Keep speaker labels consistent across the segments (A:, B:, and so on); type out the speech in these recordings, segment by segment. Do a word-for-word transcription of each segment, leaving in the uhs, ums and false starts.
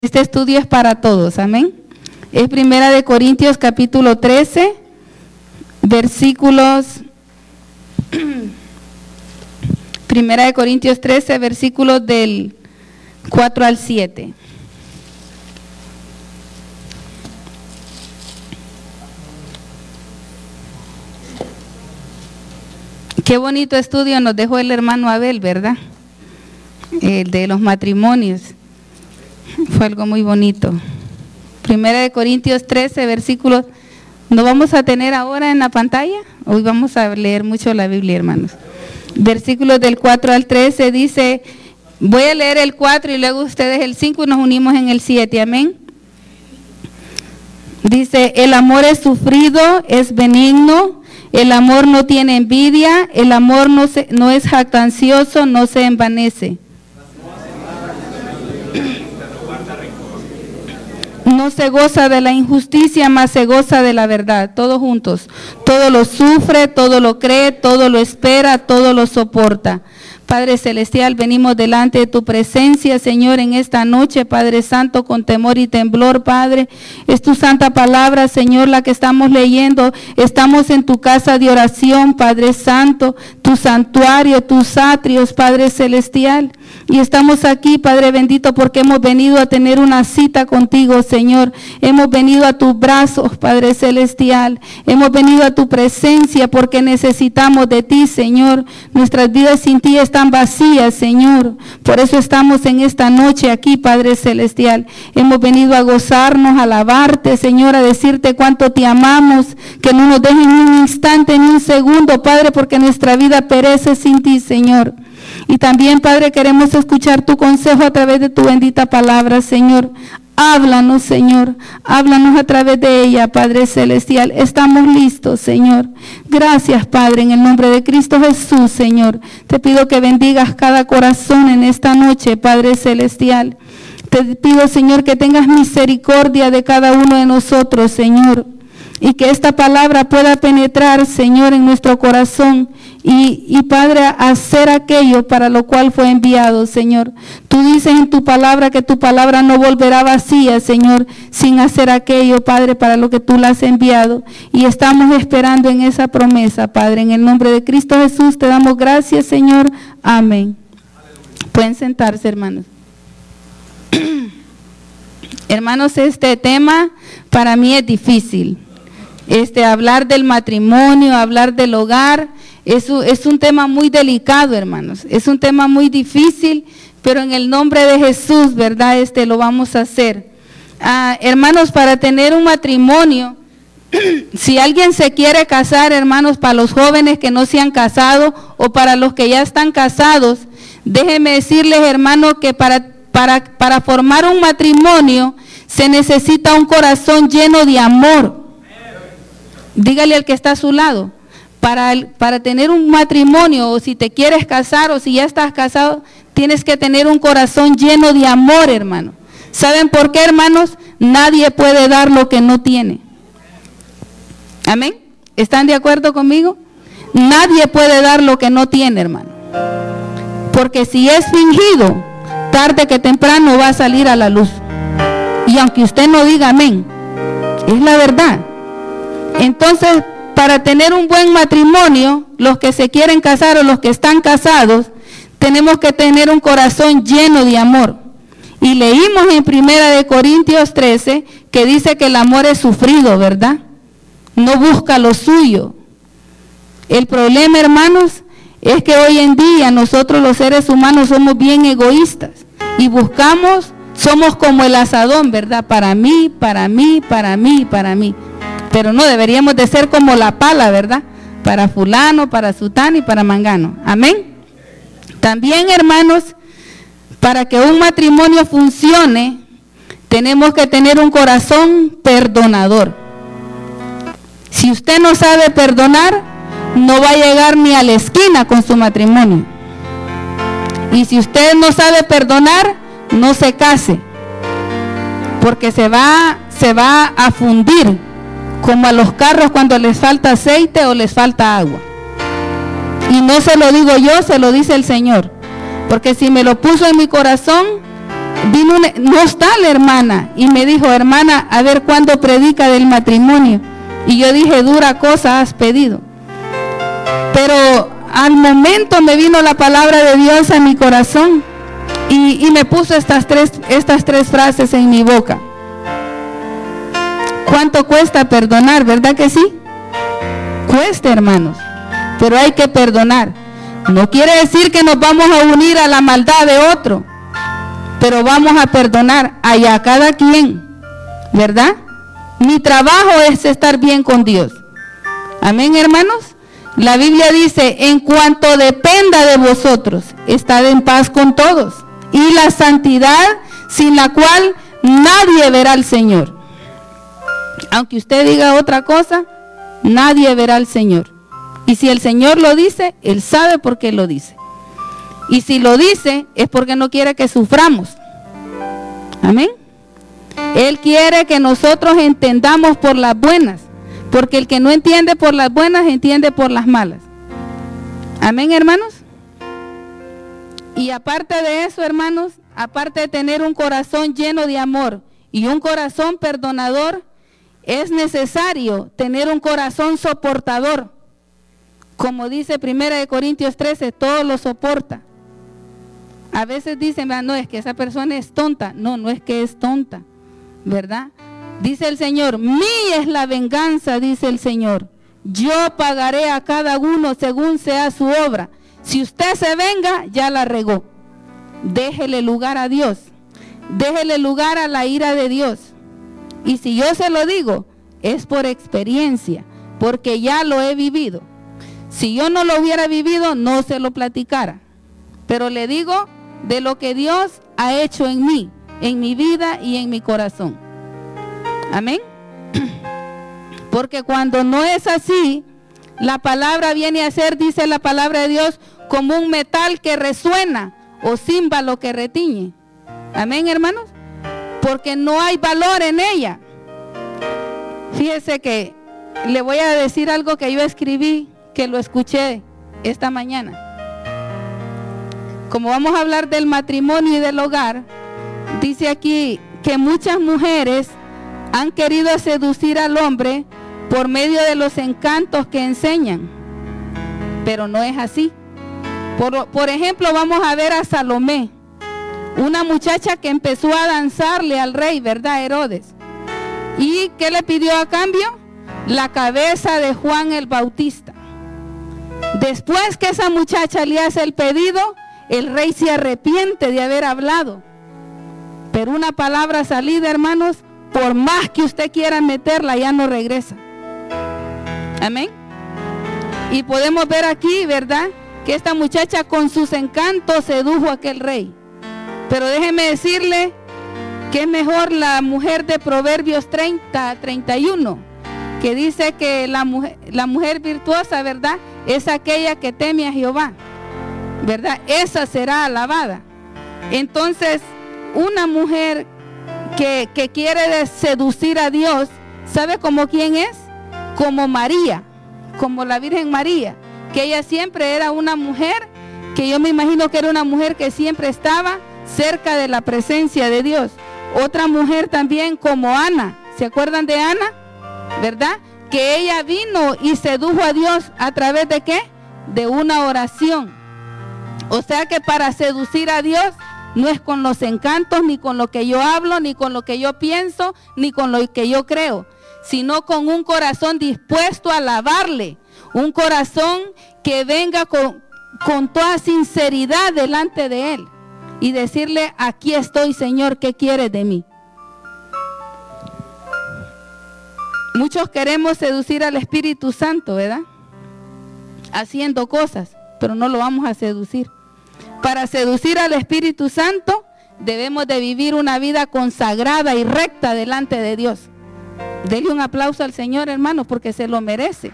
A: Este estudio es para todos, amén. Es Primera de Corintios capítulo trece, versículos, Primera de Corintios trece, versículos del cuatro al siete. Qué bonito estudio nos dejó el hermano Abel, ¿verdad? El de los matrimonios. Fue algo muy bonito. Primera de Corintios trece, versículos. ¿No vamos a tener ahora en la pantalla? Hoy vamos a leer mucho la Biblia, hermanos. Versículos del cuatro al trece dice, voy a leer el cuatro y luego ustedes el cinco y nos unimos en el siete, amén. Dice, el amor es sufrido, es benigno, el amor no tiene envidia, el amor no, se, no es jactancioso, no se envanece. No se goza de la injusticia, mas se goza de la verdad. Todos juntos. Todo lo sufre, todo lo cree, todo lo espera, todo lo soporta. Padre Celestial, venimos delante de tu presencia, Señor, en esta noche, Padre Santo, con temor y temblor, Padre. Es tu santa palabra, Señor, la que estamos leyendo. Estamos en tu casa de oración, Padre Santo, tu santuario, tus atrios, Padre Celestial. Y estamos aquí, Padre bendito, porque hemos venido a tener una cita contigo, Señor. Hemos venido a tus brazos, Padre Celestial. Hemos venido a tu presencia porque necesitamos de ti, Señor. Nuestras vidas sin ti están vacías, Señor. Por eso estamos en esta noche aquí, Padre Celestial. Hemos venido a gozarnos, a alabarte, Señor, a decirte cuánto te amamos, que no nos dejes ni un instante, ni un segundo, Padre, porque nuestra vida perece sin ti, Señor. Y también, Padre, queremos escuchar tu consejo a través de tu bendita palabra, Señor. Háblanos, Señor, háblanos a través de ella, Padre Celestial. Estamos listos, Señor. Gracias, Padre, en el nombre de Cristo Jesús, Señor. Te pido que bendigas cada corazón en esta noche, Padre Celestial. Te pido, Señor, que tengas misericordia de cada uno de nosotros, Señor. Y que esta palabra pueda penetrar, Señor, en nuestro corazón. Y, y Padre, hacer aquello para lo cual fue enviado, Señor. Tú dices en tu palabra que tu palabra no volverá vacía, Señor, sin hacer aquello, Padre, para lo que tú la has enviado. Y estamos esperando en esa promesa, Padre. En el nombre de Cristo Jesús te damos gracias, Señor. Amén. Pueden sentarse, hermanos. Hermanos, este tema para mí es difícil. Este, hablar del matrimonio, hablar del hogar, es un, es un tema muy delicado, hermanos. Es un tema muy difícil, pero en el nombre de Jesús, ¿verdad? Este, lo vamos a hacer. Ah, hermanos, para tener un matrimonio, si alguien se quiere casar, hermanos, para los jóvenes que no se han casado o para los que ya están casados, déjenme decirles, hermanos, que para, para, para formar un matrimonio se necesita un corazón lleno de amor. Dígale al que está a su lado, para, el, para tener un matrimonio, o si te quieres casar, o si ya estás casado, tienes que tener un corazón lleno de amor, hermano. ¿Saben por qué, hermanos? Nadie puede dar lo que no tiene. ¿Amén? ¿Están de acuerdo conmigo? Nadie puede dar lo que no tiene, hermano. Porque si es fingido, tarde que temprano va a salir a la luz. Y aunque usted no diga amén, es la verdad. Entonces, para tener un buen matrimonio, los que se quieren casar o los que están casados, tenemos que tener un corazón lleno de amor. Y leímos en Primera de Corintios trece que dice que el amor es sufrido, ¿verdad? No busca lo suyo. El problema, hermanos, es que hoy en día nosotros los seres humanos somos bien egoístas y buscamos, somos como el asadón, ¿verdad? Para mí, para mí, para mí, para mí. Pero no deberíamos de ser como la pala, ¿verdad? Para fulano, para sutano y para mangano. Amén. También, hermanos, para que un matrimonio funcione, tenemos que tener un corazón perdonador. Si usted no sabe perdonar, no va a llegar ni a la esquina con su matrimonio. Y si usted no sabe perdonar, no se case, porque se va, se va a fundir. Como a los carros cuando les falta aceite o les falta agua. Y no se lo digo yo, se lo dice el Señor. Porque si me lo puso en mi corazón, vino una, no está la hermana, y me dijo, hermana, a ver cuándo predica del matrimonio. Y yo dije, dura cosa has pedido. Pero al momento me vino la palabra de Dios a mi corazón y, y me puso estas tres, estas tres frases en mi boca. ¿Cuánto cuesta perdonar? ¿Verdad que sí? Cuesta, hermanos, pero hay que perdonar. No quiere decir que nos vamos a unir a la maldad de otro, pero vamos a perdonar allá cada quien, ¿verdad? Mi trabajo es estar bien con Dios. Amén, hermanos. La Biblia dice, en cuanto dependa de vosotros, estad en paz con todos, y la santidad sin la cual nadie verá al Señor. Aunque usted diga otra cosa, nadie verá al Señor. Y si el Señor lo dice, Él sabe por qué lo dice. Y si lo dice, es porque no quiere que suframos. Amén. Él quiere que nosotros entendamos por las buenas, porque el que no entiende por las buenas, entiende por las malas. Amén, hermanos. Y aparte de eso, hermanos, aparte de tener un corazón lleno de amor y un corazón perdonador, es necesario tener un corazón soportador. Como dice primera de Corintios trece, todo lo soporta. A veces dicen, no, es que esa persona es tonta. No, no es que es tonta, ¿verdad? Dice el Señor, mía es la venganza, dice el Señor. Yo pagaré a cada uno según sea su obra. Si usted se venga, ya la regó. Déjele lugar a Dios. Déjele lugar a la ira de Dios. Y si yo se lo digo, es por experiencia, porque ya lo he vivido. Si yo no lo hubiera vivido, no se lo platicara. Pero le digo de lo que Dios ha hecho en mí, en mi vida y en mi corazón. Amén. Porque cuando no es así, la palabra viene a ser, dice la palabra de Dios, como un metal que resuena o címbalo que retiñe. Amén, hermanos. Porque no hay valor en ella. Fíjese que le voy a decir algo que yo escribí, que lo escuché esta mañana. Como vamos a hablar del matrimonio y del hogar, dice aquí que muchas mujeres han querido seducir al hombre por medio de los encantos que enseñan, pero no es así. Por, por ejemplo, vamos a ver a Salomé, una muchacha que empezó a danzarle al rey, ¿verdad, Herodes? ¿Y qué le pidió a cambio? La cabeza de Juan el Bautista. Después que esa muchacha le hace el pedido, el rey se arrepiente de haber hablado. Pero una palabra salida, hermanos, por más que usted quiera meterla, ya no regresa. Amén. Y podemos ver aquí, ¿verdad?, que esta muchacha con sus encantos sedujo a aquel rey. Pero déjeme decirle que es mejor la mujer de Proverbios treinta, treinta y uno, que dice que la mujer, la mujer virtuosa, ¿verdad?, es aquella que teme a Jehová, ¿verdad? Esa será alabada. Entonces, una mujer que, que quiere seducir a Dios, ¿sabe como quién es? Como María, como la Virgen María, que ella siempre era una mujer, que yo me imagino que era una mujer que siempre estaba cerca de la presencia de Dios. Otra mujer también como Ana, ¿se acuerdan de Ana? ¿Verdad? Que ella vino y sedujo a Dios a través de ¿qué? De una oración. O sea que para seducir a Dios no es con los encantos, ni con lo que yo hablo, ni con lo que yo pienso, ni con lo que yo creo, sino con un corazón dispuesto a alabarle, un corazón que venga con, con toda sinceridad delante de Él y decirle, aquí estoy, Señor, ¿qué quieres de mí? Muchos queremos seducir al Espíritu Santo, ¿verdad? Haciendo cosas, pero no lo vamos a seducir. Para seducir al Espíritu Santo, debemos de vivir una vida consagrada y recta delante de Dios. Dele un aplauso al Señor, hermano, porque se lo merece.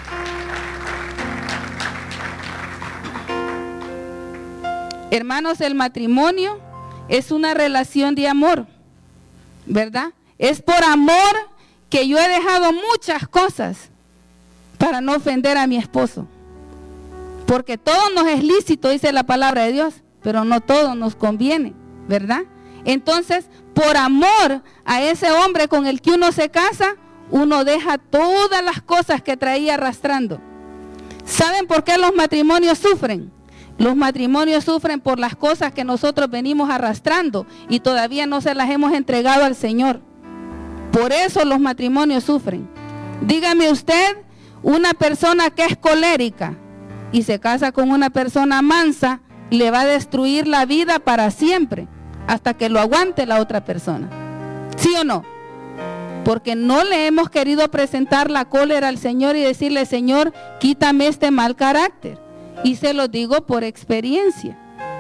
A: Hermanos, el matrimonio es una relación de amor, ¿verdad? Es por amor que yo he dejado muchas cosas para no ofender a mi esposo. Porque todo nos es lícito, dice la palabra de Dios, pero no todo nos conviene, ¿verdad? Entonces, por amor a ese hombre con el que uno se casa, uno deja todas las cosas que traía arrastrando. ¿Saben por qué los matrimonios sufren? Los matrimonios sufren por las cosas que nosotros venimos arrastrando y todavía no se las hemos entregado al Señor. Por eso los matrimonios sufren. Dígame usted, una persona que es colérica y se casa con una persona mansa, le va a destruir la vida para siempre, hasta que lo aguante la otra persona. ¿Sí o no? Porque no le hemos querido presentar la cólera al Señor y decirle, Señor, quítame este mal carácter. Y se lo digo por experiencia.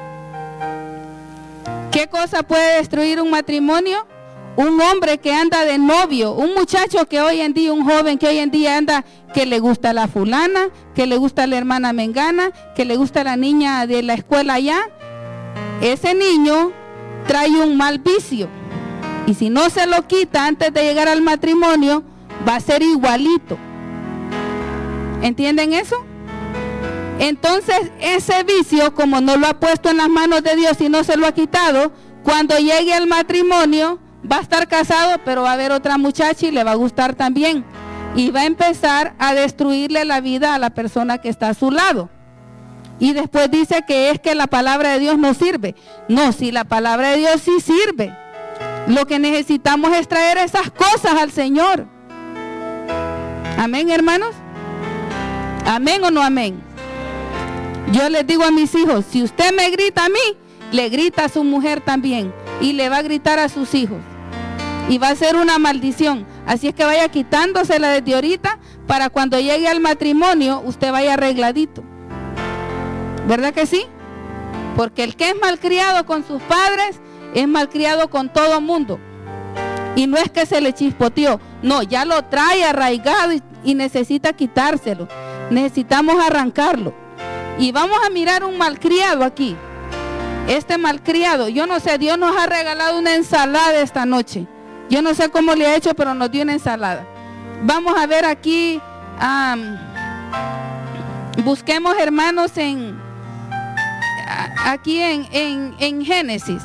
A: ¿Qué cosa puede destruir un matrimonio? Un hombre que anda de novio, un muchacho que hoy en día, un joven que hoy en día anda, que le gusta la fulana, que le gusta la hermana mengana, que le gusta la niña de la escuela allá. Ese niño trae un mal vicio. Y si no se lo quita antes de llegar al matrimonio, va a ser igualito. ¿Entienden eso? Entonces, ese vicio, como no lo ha puesto en las manos de Dios y no se lo ha quitado, cuando llegue al matrimonio, va a estar casado, pero va a haber otra muchacha y le va a gustar también. Y va a empezar a destruirle la vida a la persona que está a su lado. Y después dice que es que la palabra de Dios no sirve. No, si la palabra de Dios sí sirve. Lo que necesitamos es traer esas cosas al Señor. Amén, hermanos. Amén o no amén. Yo les digo a mis hijos, si usted me grita a mí, le grita a su mujer también. Y le va a gritar a sus hijos. Y va a ser una maldición. Así es que vaya quitándosela desde ahorita, para cuando llegue al matrimonio, usted vaya arregladito. ¿Verdad que sí? Porque el que es malcriado con sus padres, es malcriado con todo mundo. Y no es que se le chispoteó, no, ya lo trae arraigado y, y necesita quitárselo. Necesitamos arrancarlo. Y vamos a mirar un malcriado aquí. Este malcriado, yo no sé, Dios nos ha regalado una ensalada esta noche. Yo no sé cómo le ha hecho, pero nos dio una ensalada. Vamos a ver aquí, um, busquemos, hermanos, en aquí en, en, en Génesis.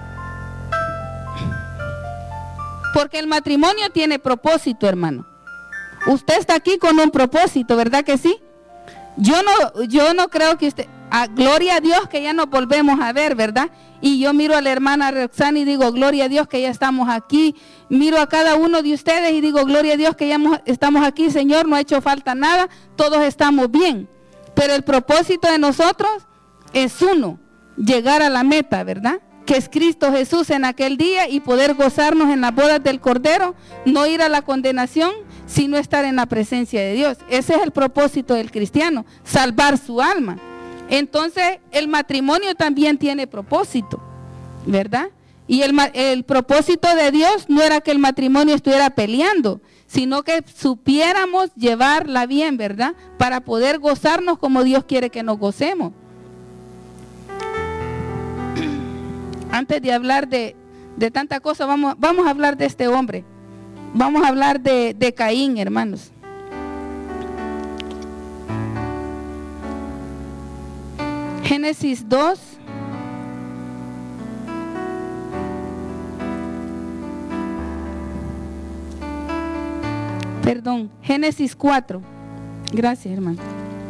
A: Porque el matrimonio tiene propósito, hermano. Usted está aquí con un propósito, ¿verdad que sí? Yo no, yo no creo que usted... Ah, gloria a Dios que ya nos volvemos a ver, ¿verdad? Y yo miro a la hermana Roxana y digo, gloria a Dios que ya estamos aquí. Miro a cada uno de ustedes y digo, gloria a Dios que ya hemos, estamos aquí, Señor, no ha hecho falta nada, todos estamos bien. Pero el propósito de nosotros es uno, llegar a la meta, ¿verdad? Que es Cristo Jesús en aquel día y poder gozarnos en las bodas del Cordero, no ir a la condenación, sino estar en la presencia de Dios. Ese es el propósito del cristiano, salvar su alma. Entonces, el matrimonio también tiene propósito, ¿verdad? Y el, el propósito de Dios no era que el matrimonio estuviera peleando, sino que supiéramos llevarla bien, ¿verdad? Para poder gozarnos como Dios quiere que nos gocemos. Antes de hablar de, de tanta cosa, vamos, vamos a hablar de este hombre. Vamos a hablar de, de Caín, hermanos. Génesis dos. Perdón, Génesis cuatro. Gracias, hermano.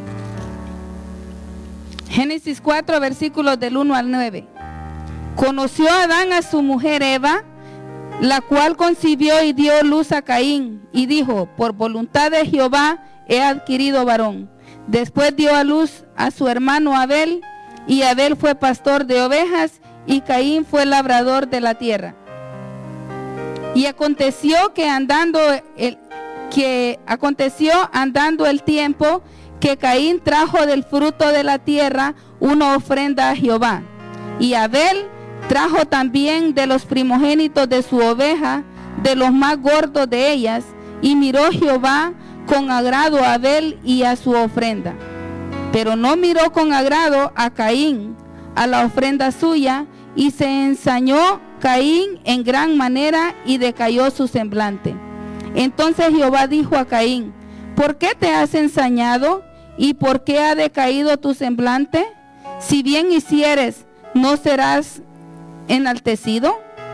A: Génesis cuatro, versículos del uno al nueve. Conoció Adán a su mujer Eva, la cual concibió y dio luz a Caín, y dijo, por voluntad de Jehová he adquirido varón. Después dio a luz a su hermano Abel, y Abel fue pastor de ovejas, y Caín fue labrador de la tierra. Y aconteció que andando el, que aconteció andando el tiempo, que Caín trajo del fruto de la tierra una ofrenda a Jehová. Y Abel trajo también de los primogénitos de su oveja, de los más gordos de ellas, y miró Jehová con agrado a Abel y a su ofrenda. Pero no miró con agrado a Caín, a la ofrenda suya, y se ensañó Caín en gran manera y decayó su semblante. Entonces Jehová dijo a Caín, ¿por qué te has ensañado y por qué ha decaído tu semblante? Si bien hicieres, ¿no serás enaltecido?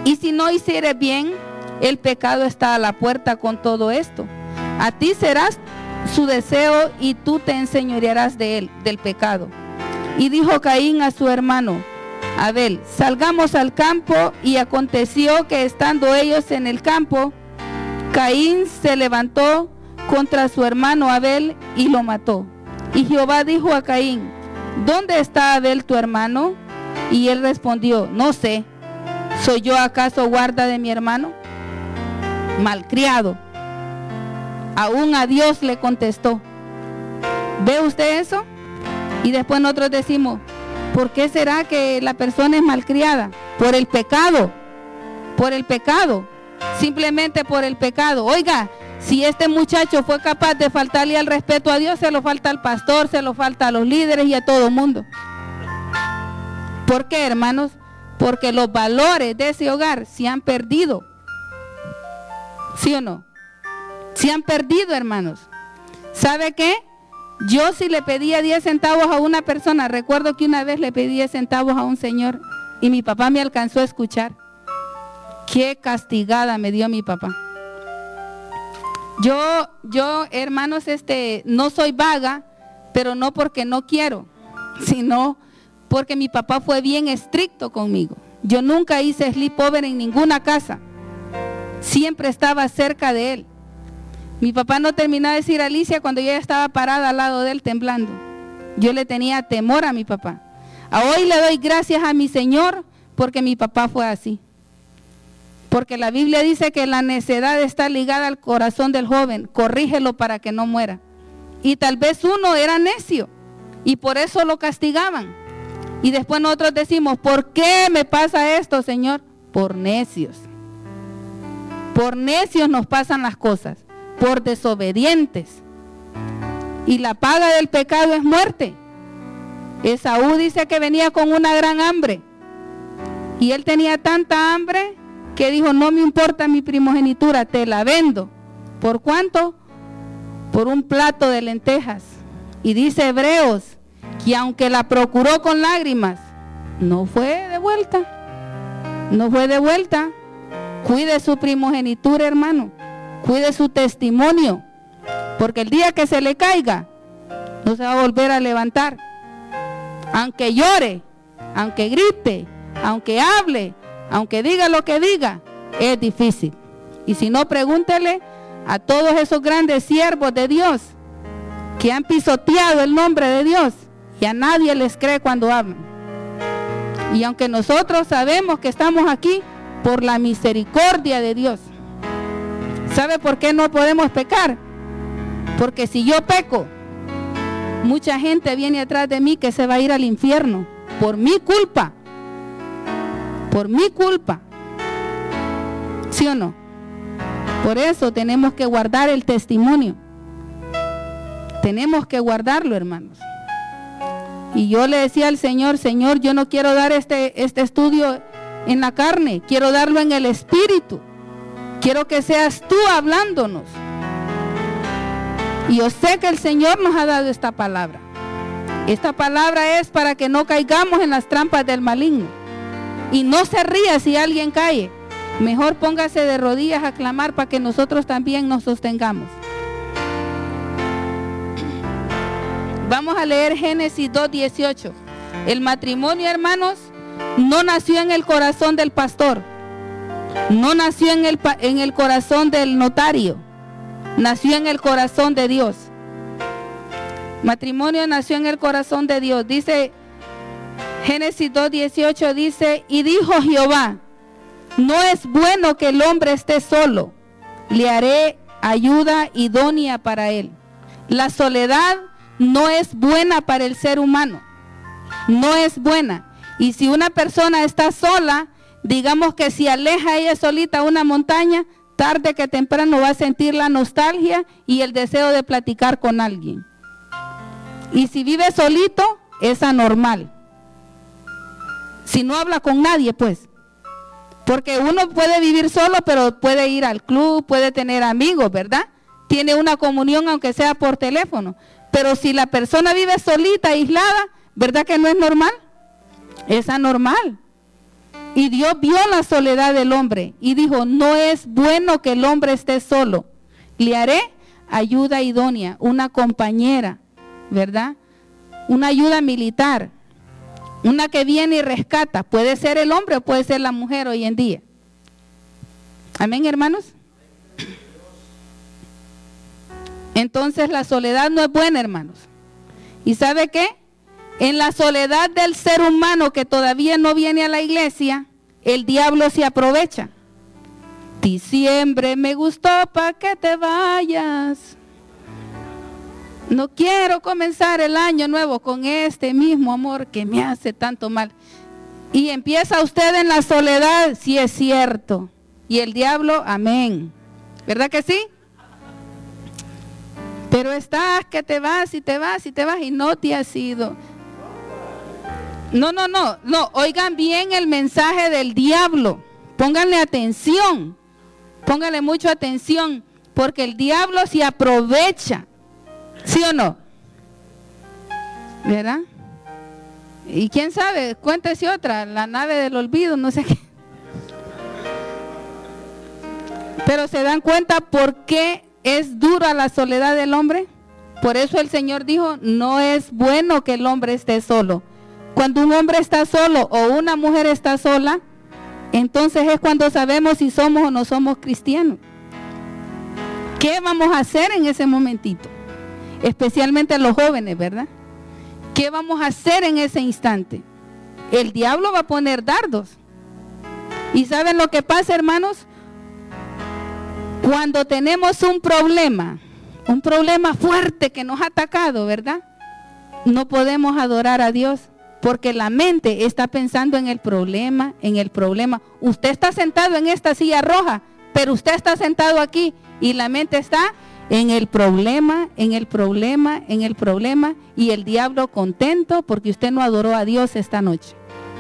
A: Y si no hicieres bien, el pecado está a la puerta con todo esto. A ti serás su deseo y tú te enseñorearás de él, del pecado. Y dijo Caín a su hermano Abel: salgamos al campo. Y aconteció que estando ellos en el campo, Caín se levantó contra su hermano Abel y lo mató. Y Jehová dijo a Caín: ¿dónde está Abel tu hermano? Y él respondió: no sé. ¿Soy yo acaso guarda de mi hermano? Malcriado. Aún a Dios le contestó. ¿Ve usted eso? Y después nosotros decimos: ¿por qué será que la persona es malcriada? Por el pecado. Por el pecado. Simplemente por el pecado. Oiga, si este muchacho fue capaz de faltarle al respeto a Dios, se lo falta al pastor, se lo falta a los líderes y a todo el mundo. ¿Por qué, hermanos? Porque los valores de ese hogar se han perdido. ¿Sí o no? Se han perdido, hermanos. ¿Sabe qué? Yo si le pedía diez centavos a una persona, recuerdo que una vez le pedí diez centavos a un señor y mi papá me alcanzó a escuchar. Qué castigada me dio mi papá. Yo, yo, hermanos, este, no soy vaga, pero no porque no quiero, sino porque mi papá fue bien estricto conmigo. Yo nunca hice sleepover en ninguna casa. Siempre estaba cerca de él. Mi papá no terminó de decir Alicia cuando yo ya estaba parada al lado de él temblando. Yo le tenía temor a mi papá. A hoy le doy gracias a mi Señor porque mi papá fue así. Porque la Biblia dice que la necedad está ligada al corazón del joven. Corrígelo para que no muera. Y tal vez uno era necio y por eso lo castigaban. Y después nosotros decimos: ¿por qué me pasa esto, Señor? Por necios. Por necios nos pasan las cosas. Por desobedientes. Y la paga del pecado es muerte. Esaú dice que venía con una gran hambre. Y él tenía tanta hambre que dijo: no me importa mi primogenitura, te la vendo. ¿Por cuánto? Por un plato de lentejas. Y dice Hebreos que aunque la procuró con lágrimas, no fue de vuelta. No fue de vuelta. Cuide su primogenitura, hermano. Cuide su testimonio. Porque el día que se le caiga, no se va a volver a levantar. Aunque llore, aunque grite, aunque hable, aunque diga lo que diga, es difícil. Y si no, pregúntele a todos esos grandes siervos de Dios que han pisoteado el nombre de Dios y a nadie les cree cuando hablan. Y aunque nosotros sabemos que estamos aquí por la misericordia de Dios, ¿sabe por qué no podemos pecar? Porque si yo peco, mucha gente viene atrás de mí que se va a ir al infierno por mi culpa. Por mi culpa. ¿Sí o no? Por eso tenemos que guardar el testimonio. Tenemos que guardarlo, hermanos. Y yo le decía al Señor: Señor, yo no quiero dar este, este estudio en la carne, quiero darlo en el Espíritu. Quiero que seas tú hablándonos. Y yo sé que el Señor nos ha dado esta palabra. Esta palabra es para que no caigamos en las trampas del maligno. Y no se ría si alguien cae. Mejor póngase de rodillas a clamar para que nosotros también nos sostengamos. Vamos a leer Génesis dos dieciocho. El matrimonio, hermanos, no nació en el corazón del pastor. No nació en el, en el corazón del notario. Nació en el corazón de Dios. Matrimonio nació en el corazón de Dios. Dice Génesis dos dieciocho, dice: y dijo Jehová: no es bueno que el hombre esté solo, le haré ayuda idónea para él. La soledad no es buena para el ser humano. No es buena. Y si una persona está sola, digamos que si aleja ella solita a una montaña, tarde que temprano va a sentir la nostalgia y el deseo de platicar con alguien. Y si vive solito, es anormal. Si no habla con nadie, pues. Porque uno puede vivir solo, pero puede ir al club, puede tener amigos, ¿verdad? Tiene una comunión aunque sea por teléfono. Pero si la persona vive solita, aislada, ¿verdad que no es normal? Es anormal. Y Dios vio la soledad del hombre y dijo, no es bueno que el hombre esté solo. Le haré ayuda idónea, una compañera, ¿verdad? Una ayuda militar, una que viene y rescata. Puede ser el hombre o puede ser la mujer hoy en día. Amén, hermanos. Entonces la soledad no es buena, hermanos. ¿Y sabe qué? En la soledad del ser humano que todavía no viene a la iglesia, el diablo se aprovecha. Diciembre me gustó para que te vayas. No quiero comenzar el año nuevo con este mismo amor que me hace tanto mal. Y empieza usted en la soledad, sí es cierto. Y el diablo, amén. ¿Verdad que sí? Pero estás que te vas y te vas y te vas y no te has ido. No, no, no, no, oigan bien el mensaje del diablo, pónganle atención, pónganle mucha atención, porque el diablo se aprovecha, ¿sí o no? ¿Verdad? Y quién sabe, cuéntese otra, la nave del olvido, no sé qué. Pero se dan cuenta por qué es dura la soledad del hombre. Por eso el Señor dijo, no es bueno que el hombre esté solo. Cuando un hombre está solo o una mujer está sola, entonces es cuando sabemos si somos o no somos cristianos. ¿Qué vamos a hacer en ese momentito? Especialmente los jóvenes, ¿verdad? ¿Qué vamos a hacer en ese instante? El diablo va a poner dardos. ¿Y saben lo que pasa, hermanos? Cuando tenemos un problema, un problema fuerte que nos ha atacado, ¿verdad? No podemos adorar a Dios. Porque la mente está pensando en el problema, en el problema. Usted está sentado en esta silla roja, pero usted está sentado aquí y la mente está en el problema, en el problema, en el problema. Y el diablo contento porque usted no adoró a Dios esta noche.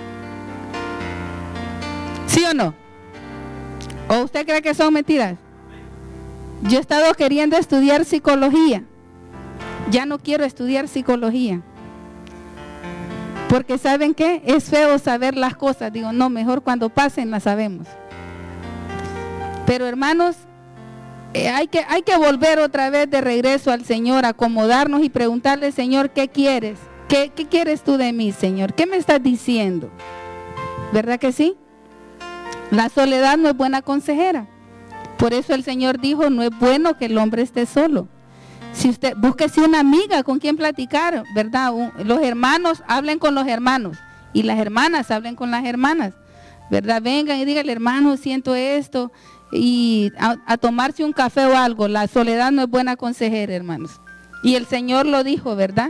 A: ¿Sí o no? ¿O usted cree que son mentiras? Yo he estado queriendo estudiar psicología. Ya no quiero estudiar psicología. Porque ¿saben qué? Es feo saber las cosas. Digo, no, mejor cuando pasen las sabemos. Pero hermanos, eh, hay, que, hay que volver otra vez de regreso al Señor, acomodarnos y preguntarle, Señor, ¿qué quieres? ¿Qué, qué quieres tú de mí, Señor? ¿Qué me estás diciendo? ¿Verdad que sí? La soledad no es buena consejera. Por eso el Señor dijo, no es bueno que el hombre esté solo. Si usted, búsquese una amiga con quien platicar, ¿verdad? Los hermanos hablen con los hermanos y las hermanas hablen con las hermanas, ¿verdad? Vengan y díganle, hermano, siento esto, y a, a tomarse un café o algo. La soledad no es buena consejera, hermanos. Y el Señor lo dijo, ¿verdad?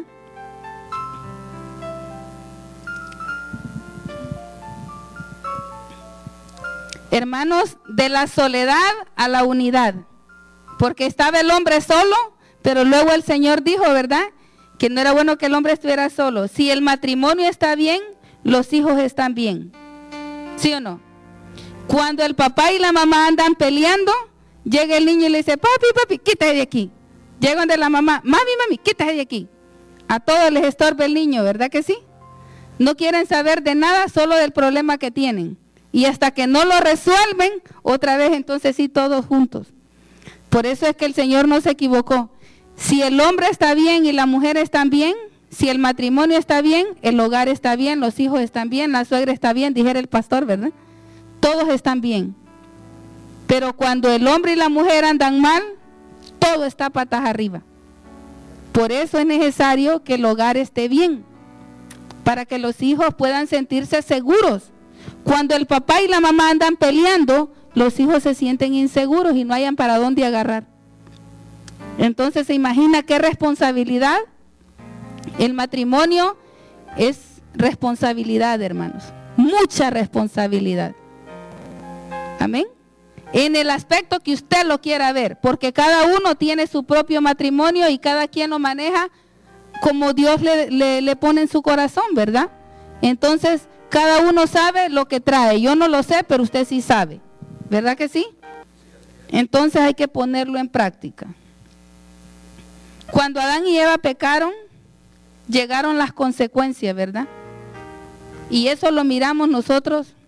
A: Hermanos, de la soledad a la unidad, porque estaba el hombre solo. Pero luego el Señor dijo, ¿verdad? Que no era bueno que el hombre estuviera solo. Si el matrimonio está bien, los hijos están bien. ¿Sí o no? Cuando el papá y la mamá andan peleando, llega el niño y le dice, papi, papi, quítate de aquí. Llega donde la mamá, mami, mami, quítate de aquí. A todos les estorba el niño, ¿verdad que sí? No quieren saber de nada, solo del problema que tienen. Y hasta que no lo resuelven, otra vez entonces sí, todos juntos. Por eso es que el Señor no se equivocó. Si el hombre está bien y la mujer están bien, si el matrimonio está bien, el hogar está bien, los hijos están bien, la suegra está bien, dijera el pastor, ¿verdad? Todos están bien. Pero cuando el hombre y la mujer andan mal, todo está patas arriba. Por eso es necesario que el hogar esté bien, para que los hijos puedan sentirse seguros. Cuando el papá y la mamá andan peleando, los hijos se sienten inseguros y no hayan para dónde agarrar. Entonces, ¿se imagina qué responsabilidad? El matrimonio es responsabilidad, hermanos. Mucha responsabilidad. Amén. En el aspecto que usted lo quiera ver, porque cada uno tiene su propio matrimonio y cada quien lo maneja como Dios le, le, le pone en su corazón, ¿verdad? Entonces, cada uno sabe lo que trae. Yo no lo sé, pero usted sí sabe. ¿Verdad que sí? Entonces hay que ponerlo en práctica. Cuando Adán y Eva pecaron, llegaron las consecuencias, ¿verdad? Y eso lo miramos nosotros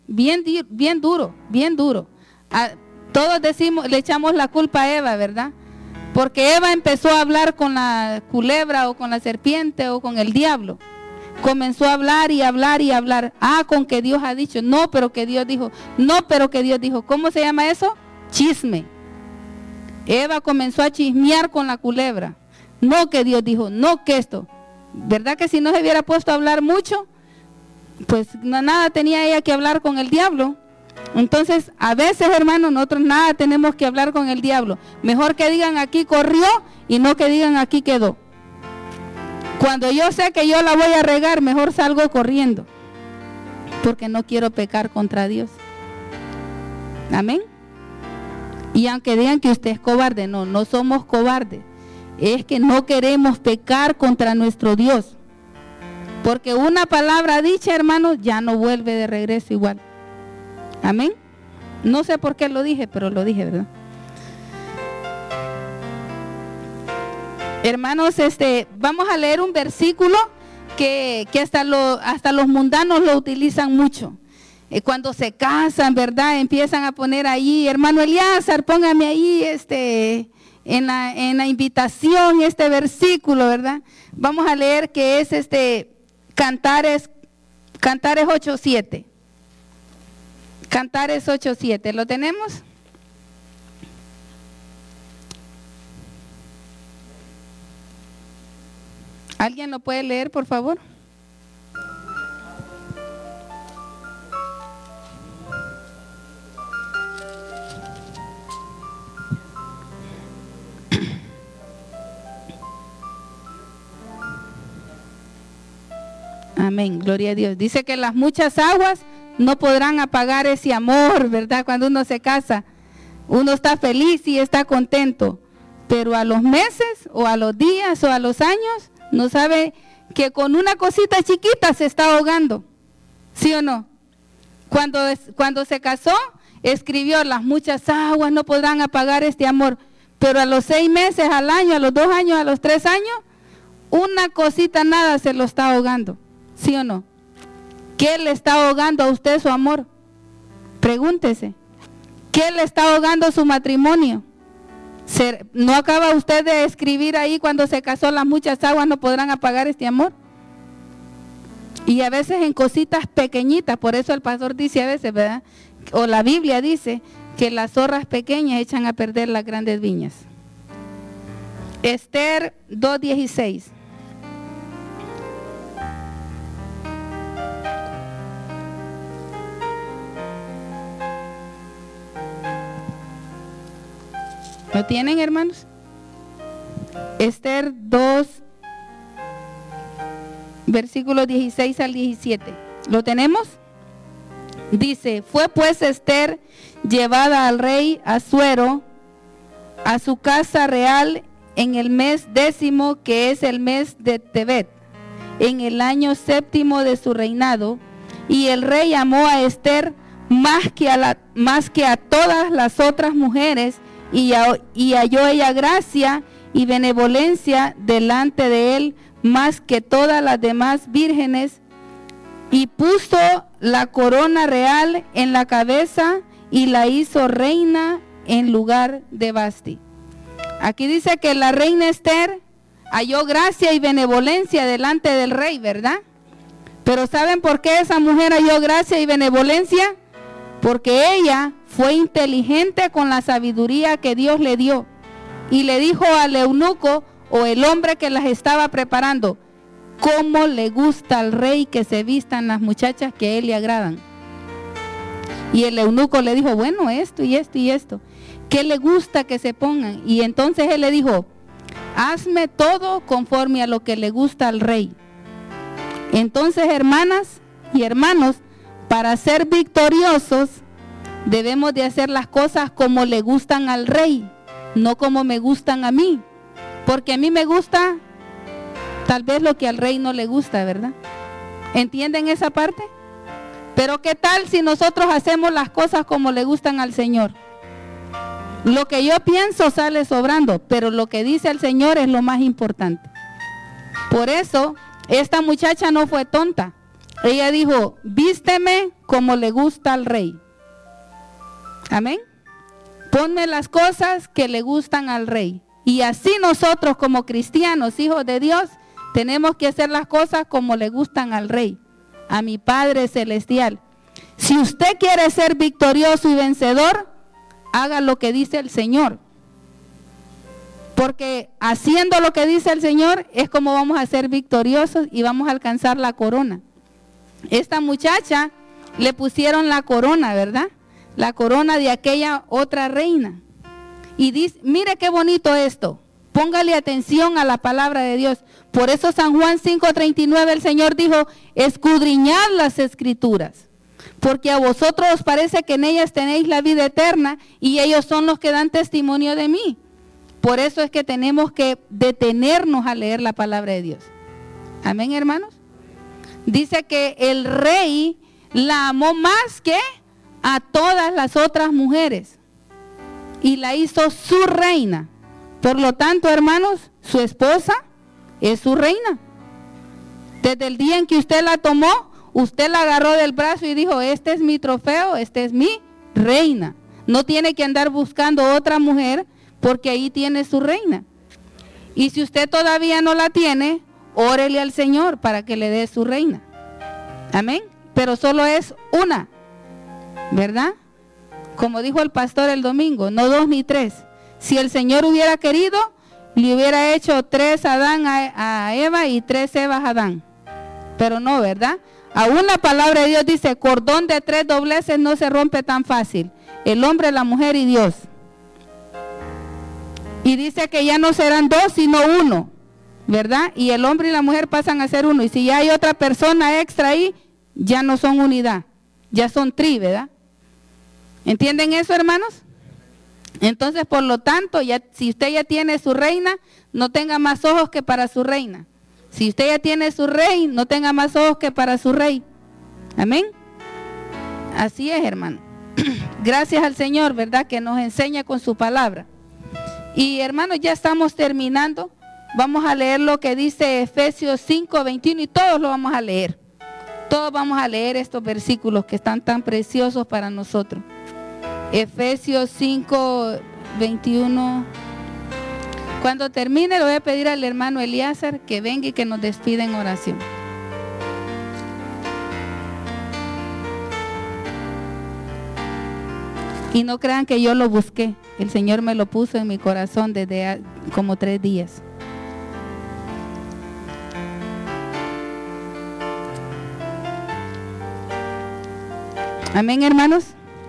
A: bien, bien duro, bien duro. A, todos decimos, le echamos la culpa a Eva, ¿verdad? Porque Eva empezó a hablar con la culebra o con la serpiente o con el diablo. Comenzó a hablar y hablar y hablar. Ah, con que Dios ha dicho. No, pero que Dios dijo. No, pero que Dios dijo. ¿Cómo se llama eso? Chisme. Eva comenzó a chismear con la culebra. No, que Dios dijo. No, que esto. ¿Verdad que si no se hubiera puesto a hablar mucho, pues no, nada tenía ella que hablar con el diablo? Entonces, a veces, hermanos, nosotros nada tenemos que hablar con el diablo. Mejor que digan aquí corrió y no que digan aquí quedó. Cuando yo sé que yo la voy a regar, mejor salgo corriendo, porque no quiero pecar contra Dios. Amén. Y aunque digan que usted es cobarde, no, no somos cobardes. Es que no queremos pecar contra nuestro Dios. Porque una palabra dicha, hermanos, ya no vuelve de regreso igual. Amén. No sé por qué lo dije, pero lo dije, ¿verdad? Hermanos, este, vamos a leer un versículo que, que hasta, lo, hasta los mundanos lo utilizan mucho. Eh, cuando se casan, ¿verdad? Empiezan a poner ahí, hermano Eliazar, póngame ahí este, en, la, en la invitación este versículo, ¿verdad? Vamos a leer que es este Cantares, Cantares ocho siete. Cantares ocho siete, ¿lo tenemos? ¿Alguien lo puede leer, por favor? Amén, gloria a Dios. Dice que las muchas aguas no podrán apagar ese amor, ¿verdad? Cuando uno se casa, uno está feliz y está contento, pero a los meses o a los días o a los años, no sabe que con una cosita chiquita se está ahogando, ¿sí o no? Cuando, cuando se casó, escribió, las muchas aguas no podrán apagar este amor, pero a los seis meses, al año, a los dos años, a los tres años, una cosita nada se lo está ahogando, ¿sí o no? ¿Qué le está ahogando a usted su amor? Pregúntese. ¿Qué le está ahogando su matrimonio? ¿No acaba usted de escribir ahí cuando se casó, las muchas aguas no podrán apagar este amor? Y a veces en cositas pequeñitas, por eso el pastor dice a veces, ¿verdad? O la Biblia dice que las zorras pequeñas echan a perder las grandes viñas. Esther dos dieciséis. ¿Lo tienen, hermanos? Esther dos, versículos dieciséis al diecisiete. ¿Lo tenemos? Dice, fue pues Esther llevada al rey Asuero a su casa real en el mes décimo, que es el mes de Tebet, en el año séptimo de su reinado, y el rey amó a Esther más que a, la, más que a todas las otras mujeres, y, a, y halló ella gracia y benevolencia delante de él más que todas las demás vírgenes, y puso la corona real en la cabeza y la hizo reina en lugar de Basti. Aquí dice que la reina Esther halló gracia y benevolencia delante del rey, ¿verdad? Pero ¿saben por qué esa mujer halló gracia y benevolencia? Porque ella fue inteligente con la sabiduría que Dios le dio, y le dijo al eunuco o el hombre que las estaba preparando, cómo le gusta al rey que se vistan las muchachas que a él le agradan. Y el eunuco le dijo, bueno, esto y esto y esto, ¿qué le gusta que se pongan? Y entonces él le dijo, hazme todo conforme a lo que le gusta al rey. Entonces, hermanas y hermanos, para ser victoriosos, debemos de hacer las cosas como le gustan al rey, no como me gustan a mí. Porque a mí me gusta tal vez lo que al rey no le gusta, ¿verdad? ¿Entienden esa parte? Pero ¿qué tal si nosotros hacemos las cosas como le gustan al Señor? Lo que yo pienso sale sobrando, pero lo que dice el Señor es lo más importante. Por eso, esta muchacha no fue tonta. Ella dijo, vísteme como le gusta al rey. Amén. Ponme las cosas que le gustan al rey. Y así nosotros como cristianos, hijos de Dios, tenemos que hacer las cosas como le gustan al rey, a mi Padre Celestial. Si usted quiere ser victorioso y vencedor, haga lo que dice el Señor. Porque haciendo lo que dice el Señor es como vamos a ser victoriosos y vamos a alcanzar la corona. Esta muchacha le pusieron la corona, ¿verdad? La corona de aquella otra reina. Y dice, mire qué bonito esto. Póngale atención a la palabra de Dios. Por eso San Juan cinco treinta y nueve el Señor dijo, escudriñad las escrituras, porque a vosotros os parece que en ellas tenéis la vida eterna y ellos son los que dan testimonio de mí. Por eso es que tenemos que detenernos a leer la palabra de Dios. Amén, hermanos. Dice que el rey la amó más que a todas las otras mujeres y la hizo su reina. Por lo tanto, hermanos, su esposa es su reina. Desde el día en que usted la tomó, usted la agarró del brazo y dijo, este es mi trofeo, este es mi reina. No tiene que andar buscando otra mujer porque ahí tiene su reina. Y si usted todavía no la tiene, órele al Señor para que le dé su reina. Amén. Pero solo es una, ¿verdad? Como dijo el pastor el domingo, no dos ni tres. Si el Señor hubiera querido, le hubiera hecho tres Adán a, a Eva y tres Evas a Adán. Pero no, ¿verdad? Aún la palabra de Dios dice, cordón de tres dobleces no se rompe tan fácil. El hombre, la mujer y Dios. Y dice que ya no serán dos, sino uno, ¿verdad? Y el hombre y la mujer pasan a ser uno. Y si ya hay otra persona extra ahí, ya no son unidad, ya son tri, ¿verdad? ¿Entienden eso, hermanos? Entonces, por lo tanto, ya, si usted ya tiene su reina, no tenga más ojos que para su reina. Si usted ya tiene su rey, no tenga más ojos que para su rey. Amén. Así es, hermano. Gracias al Señor, ¿verdad? Que nos enseña con su palabra. Y hermanos, ya estamos terminando. Vamos a leer lo que dice Efesios cinco veintiuno y todos lo vamos a leer. Todos vamos a leer estos versículos que están tan preciosos para nosotros. Efesios cinco veintiuno. Cuando termine le voy a pedir al hermano Elíasar que venga y que nos despida en oración. Y no crean que yo lo busqué. El Señor me lo puso en mi corazón desde como tres días. Amén, hermanos.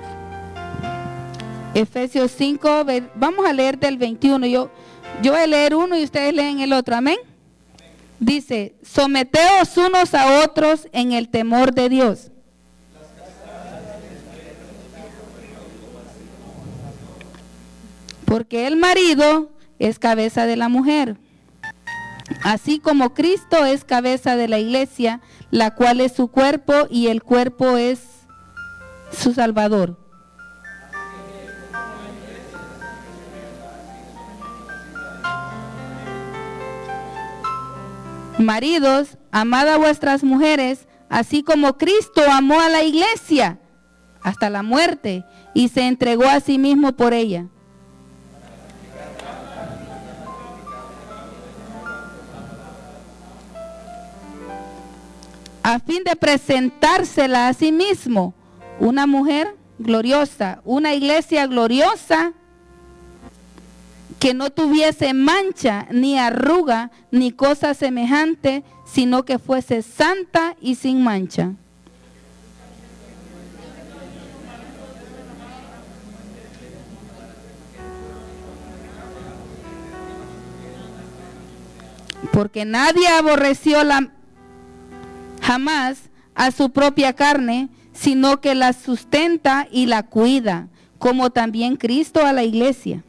A: Efesios cinco, vamos a leer del veintiuno. Yo, yo voy a leer uno y ustedes leen el otro. Amén. Dice, someteos unos a otros en el temor de Dios. Porque el marido es cabeza de la mujer, así como Cristo es cabeza de la iglesia, la cual es su cuerpo y el cuerpo es su Salvador. Maridos, amad a vuestras mujeres, así como Cristo amó a la iglesia hasta la muerte y se entregó a sí mismo por ella. A fin de presentársela a sí mismo, una mujer gloriosa, una iglesia gloriosa, que no tuviese mancha, ni arruga, ni cosa semejante, sino que fuese santa y sin mancha. Porque nadie aborreció la, jamás a su propia carne, sino que la sustenta y la cuida, como también Cristo a la iglesia.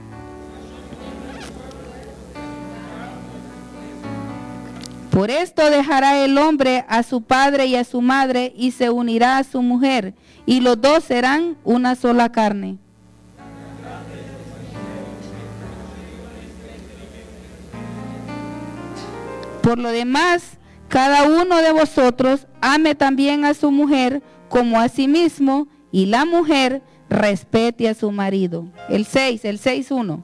A: Por esto dejará el hombre a su padre y a su madre y se unirá a su mujer, y los dos serán una sola carne. Por lo demás, cada uno de vosotros ame también a su mujer como a sí mismo, y la mujer respete a su marido. El seis, el seis uno.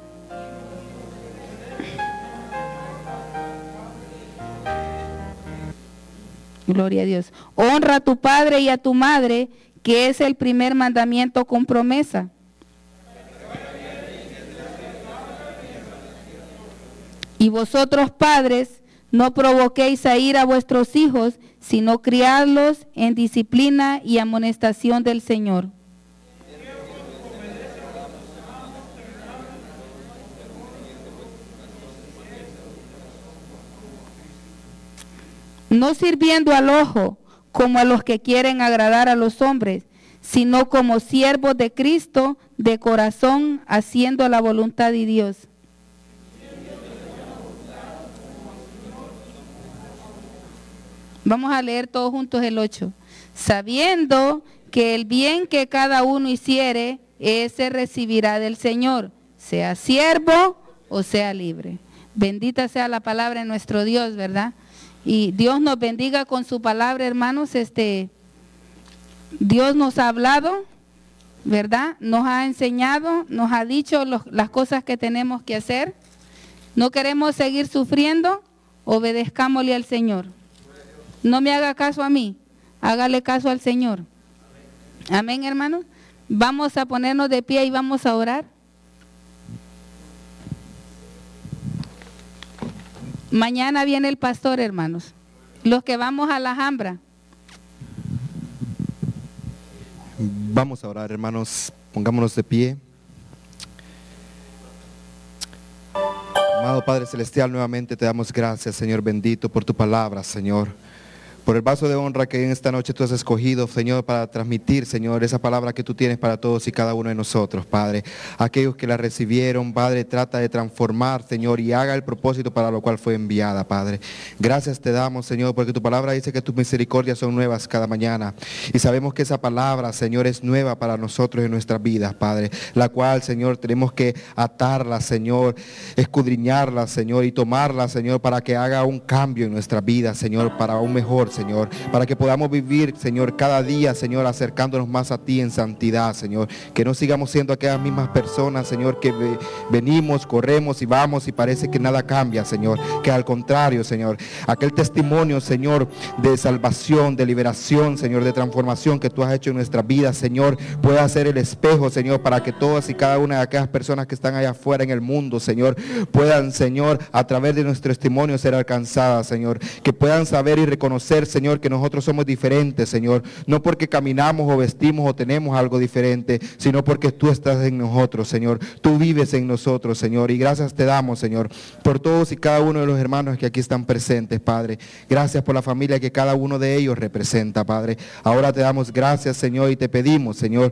A: Gloria a Dios. Honra a tu padre y a tu madre, que es el primer mandamiento con promesa. Y vosotros, padres, no provoquéis a ira a vuestros hijos, sino criadlos en disciplina y amonestación del Señor. No sirviendo al ojo, como a los que quieren agradar a los hombres, sino como siervos de Cristo, de corazón, haciendo la voluntad de Dios. Vamos a leer todos juntos el ocho. Sabiendo que el bien que cada uno hiciere, ese recibirá del Señor, sea siervo o sea libre. Bendita sea la palabra de nuestro Dios, ¿verdad? Y Dios nos bendiga con su palabra, hermanos. Este, Dios nos ha hablado, ¿verdad? Nos ha enseñado, nos ha dicho los, las cosas que tenemos que hacer. No queremos seguir sufriendo, obedezcámosle al Señor. No me haga caso a mí, hágale caso al Señor. Amén, hermanos. Vamos a ponernos de pie y vamos a orar. Mañana viene el pastor, hermanos. Los que vamos a la Alhambra.
B: Vamos a orar, hermanos. Pongámonos de pie. Amado Padre Celestial, nuevamente te damos gracias, Señor bendito, por tu palabra, Señor. Por el vaso de honra que en esta noche tú has escogido, Señor, para transmitir, Señor, esa palabra que tú tienes para todos y cada uno de nosotros, Padre. Aquellos que la recibieron, Padre, trata de transformar, Señor, y haga el propósito para lo cual fue enviada, Padre. Gracias te damos, Señor, porque tu palabra dice que tus misericordias son nuevas cada mañana. Y sabemos que esa palabra, Señor, es nueva para nosotros en nuestras vidas, Padre. La cual, Señor, tenemos que atarla, Señor, escudriñarla, Señor, y tomarla, Señor, para que haga un cambio en nuestra vida, Señor, para un mejor, Señor, para que podamos vivir, Señor, cada día, Señor, acercándonos más a ti en santidad, Señor, que no sigamos siendo aquellas mismas personas, Señor, que ve, venimos, corremos y vamos y parece que nada cambia, Señor, que al contrario, Señor, aquel testimonio, Señor, de salvación, de liberación, Señor, de transformación que tú has hecho en nuestra vida, Señor, pueda ser el espejo, Señor, para que todas y cada una de aquellas personas que están allá afuera en el mundo, Señor, puedan, Señor, a través de nuestro testimonio ser alcanzadas, Señor, que puedan saber y reconocer, Señor, que nosotros somos diferentes, Señor, no porque caminamos o vestimos o tenemos algo diferente, sino porque tú estás en nosotros, Señor, tú vives en nosotros, Señor, y gracias te damos, Señor, por todos y cada uno de los hermanos que aquí están presentes, Padre. Gracias por la familia que cada uno de ellos representa, Padre. Ahora te damos gracias, Señor, y te pedimos, Señor,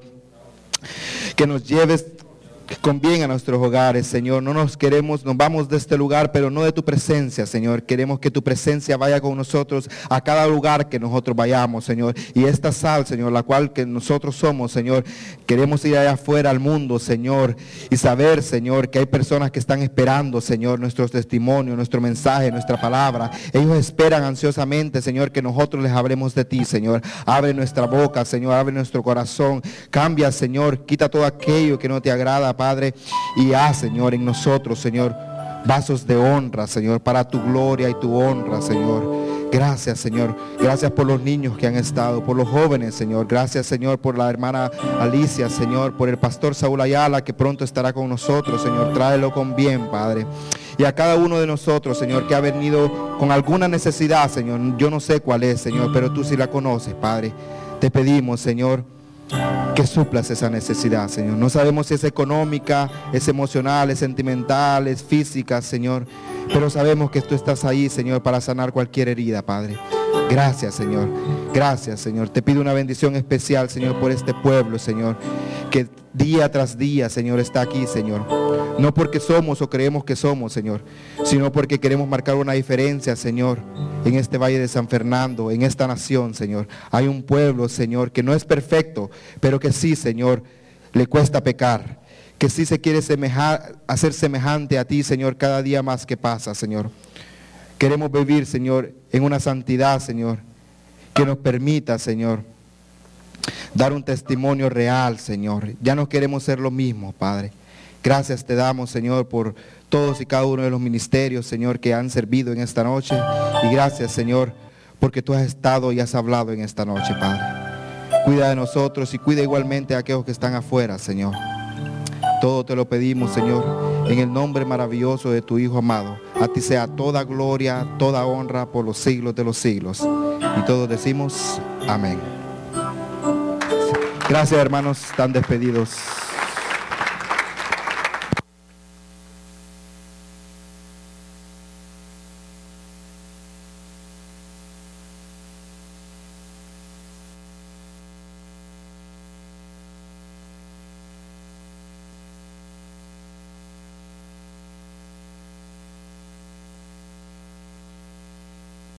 B: que nos lleves con bien a nuestros hogares, Señor. No nos queremos, nos vamos de este lugar, pero no de tu presencia, Señor. Queremos que tu presencia vaya con nosotros a cada lugar que nosotros vayamos, Señor. Y esta sal, Señor, la cual que nosotros somos, Señor, queremos ir allá afuera al mundo, Señor, y saber, Señor, que hay personas que están esperando, Señor, nuestros testimonios, nuestro mensaje, nuestra palabra. Ellos esperan ansiosamente, Señor, que nosotros les hablemos de ti, Señor. Abre nuestra boca, Señor, abre nuestro corazón. Cambia, Señor, quita todo aquello que no te agrada, Padre, y haz, Señor, en nosotros, Señor, vasos de honra, Señor, para tu gloria y tu honra, Señor. Gracias, Señor. Gracias por los niños que han estado, por los jóvenes, Señor. Gracias, Señor, por la hermana Alicia, Señor, por el pastor Saúl Ayala, que pronto estará con nosotros, Señor. Tráelo con bien, Padre. Y a cada uno de nosotros, Señor, que ha venido con alguna necesidad, Señor. Yo no sé cuál es, Señor, pero tú sí la conoces, Padre. Te pedimos, Señor, que suplas esa necesidad, Señor. No sabemos si es económica, es emocional, es sentimental, es física, Señor, pero sabemos que tú estás ahí, Señor, para sanar cualquier herida, Padre. Gracias, Señor. Gracias, Señor. Te pido una bendición especial, Señor, por este pueblo, Señor, que día tras día, Señor, está aquí, Señor. No porque somos o creemos que somos, Señor, sino porque queremos marcar una diferencia, Señor, en este Valle de San Fernando, en esta nación, Señor. Hay un pueblo, Señor, que no es perfecto, pero que sí, Señor, le cuesta pecar, que sí se quiere semejar, hacer semejante a ti, Señor, cada día más que pasa, Señor. Queremos vivir, Señor, en una santidad, Señor, que nos permita, Señor, dar un testimonio real, Señor. Ya no queremos ser lo mismo, Padre. Gracias te damos, Señor, por todos y cada uno de los ministerios, Señor, que han servido en esta noche. Y gracias, Señor, porque tú has estado y has hablado en esta noche, Padre. Cuida de nosotros y cuida igualmente a aquellos que están afuera, Señor. Todo te lo pedimos, Señor, en el nombre maravilloso de tu Hijo amado. A ti sea toda gloria, toda honra por los siglos de los siglos. Y todos decimos amén. Gracias, hermanos, están despedidos.